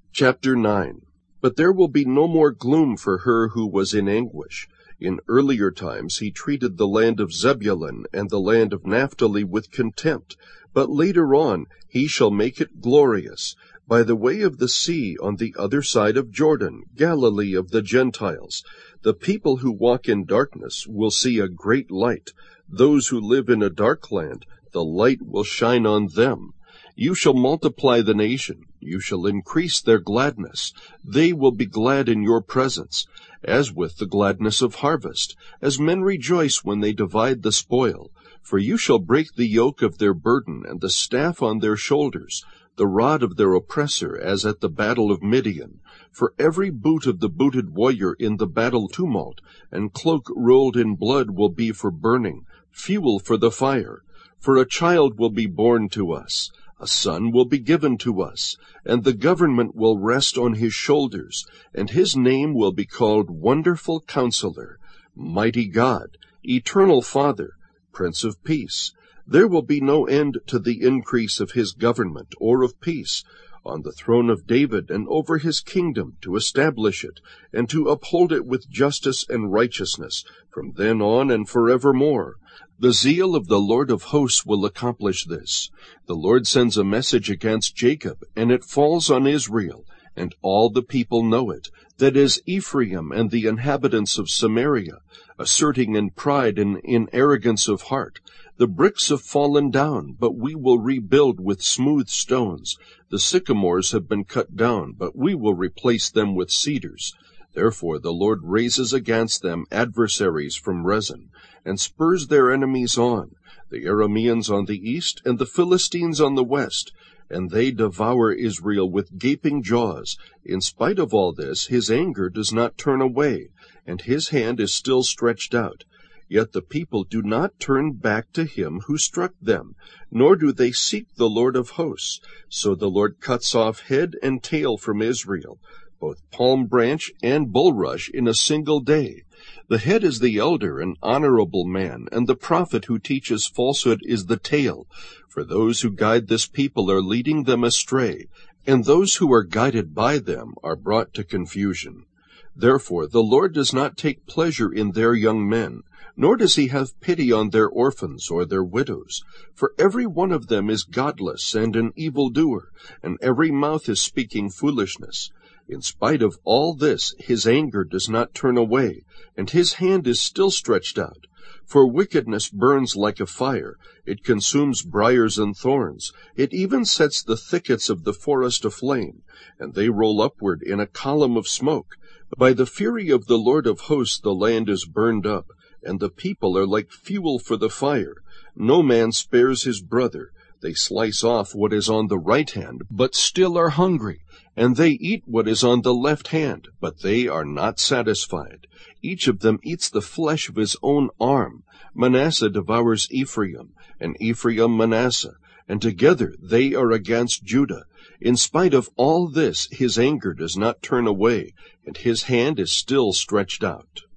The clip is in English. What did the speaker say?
Chapter 9. But there will be no more gloom for her who was in anguish. In earlier times he treated the land of Zebulun and the land of Naphtali with contempt, but later on he shall make it glorious, by the way of the sea on the other side of Jordan, Galilee of the Gentiles. The people who walk in darkness will see a great light. Those who live in a dark land, the light will shine on them. You shall multiply the nation, you shall increase their gladness. They will be glad in your presence, as with the gladness of harvest, as men rejoice when they divide the spoil. For you shall break the yoke of their burden, and the staff on their shoulders, the rod of their oppressor, as at the battle of Midian. For every boot of the booted warrior in the battle tumult, and cloak rolled in blood will be for burning, fuel for the fire. For a child will be born to us, a son will be given to us, and the government will rest on his shoulders, and his name will be called Wonderful Counselor, Mighty God, Eternal Father, Prince of Peace. There will be no end to the increase of his government or of peace, on the throne of David and over his kingdom, to establish it, and to uphold it with justice and righteousness, from then on and forevermore. The zeal of the Lord of hosts will accomplish this. The Lord sends a message against Jacob, and it falls on Israel, and all the people know it, that is, Ephraim and the inhabitants of Samaria, asserting in pride and in arrogance of heart. The bricks have fallen down, but we will rebuild with smooth stones. The sycamores have been cut down, but we will replace them with cedars. Therefore the Lord raises against them adversaries from Rezin, and spurs their enemies on, the Arameans on the east, and the Philistines on the west, and they devour Israel with gaping jaws. In spite of all this, his anger does not turn away, and his hand is still stretched out. Yet the people do not turn back to him who struck them, nor do they seek the Lord of hosts. So the Lord cuts off head and tail from Israel, both palm branch and bulrush in a single day. The head is the elder and honorable man, and the prophet who teaches falsehood is the tail. For those who guide this people are leading them astray, and those who are guided by them are brought to confusion. Therefore the Lord does not take pleasure in their young men, nor does he have pity on their orphans or their widows. For every one of them is godless and an evildoer, and every mouth is speaking foolishness. In spite of all this, his anger does not turn away, and his hand is still stretched out. For wickedness burns like a fire, it consumes briars and thorns, it even sets the thickets of the forest aflame, and they roll upward in a column of smoke. By the fury of the Lord of hosts the land is burned up, and the people are like fuel for the fire. No man spares his brother. They slice off what is on the right hand, but still are hungry, and they eat what is on the left hand, but they are not satisfied. Each of them eats the flesh of his own arm. Manasseh devours Ephraim, and Ephraim Manasseh, and together they are against Judah. In spite of all this, his anger does not turn away, and his hand is still stretched out.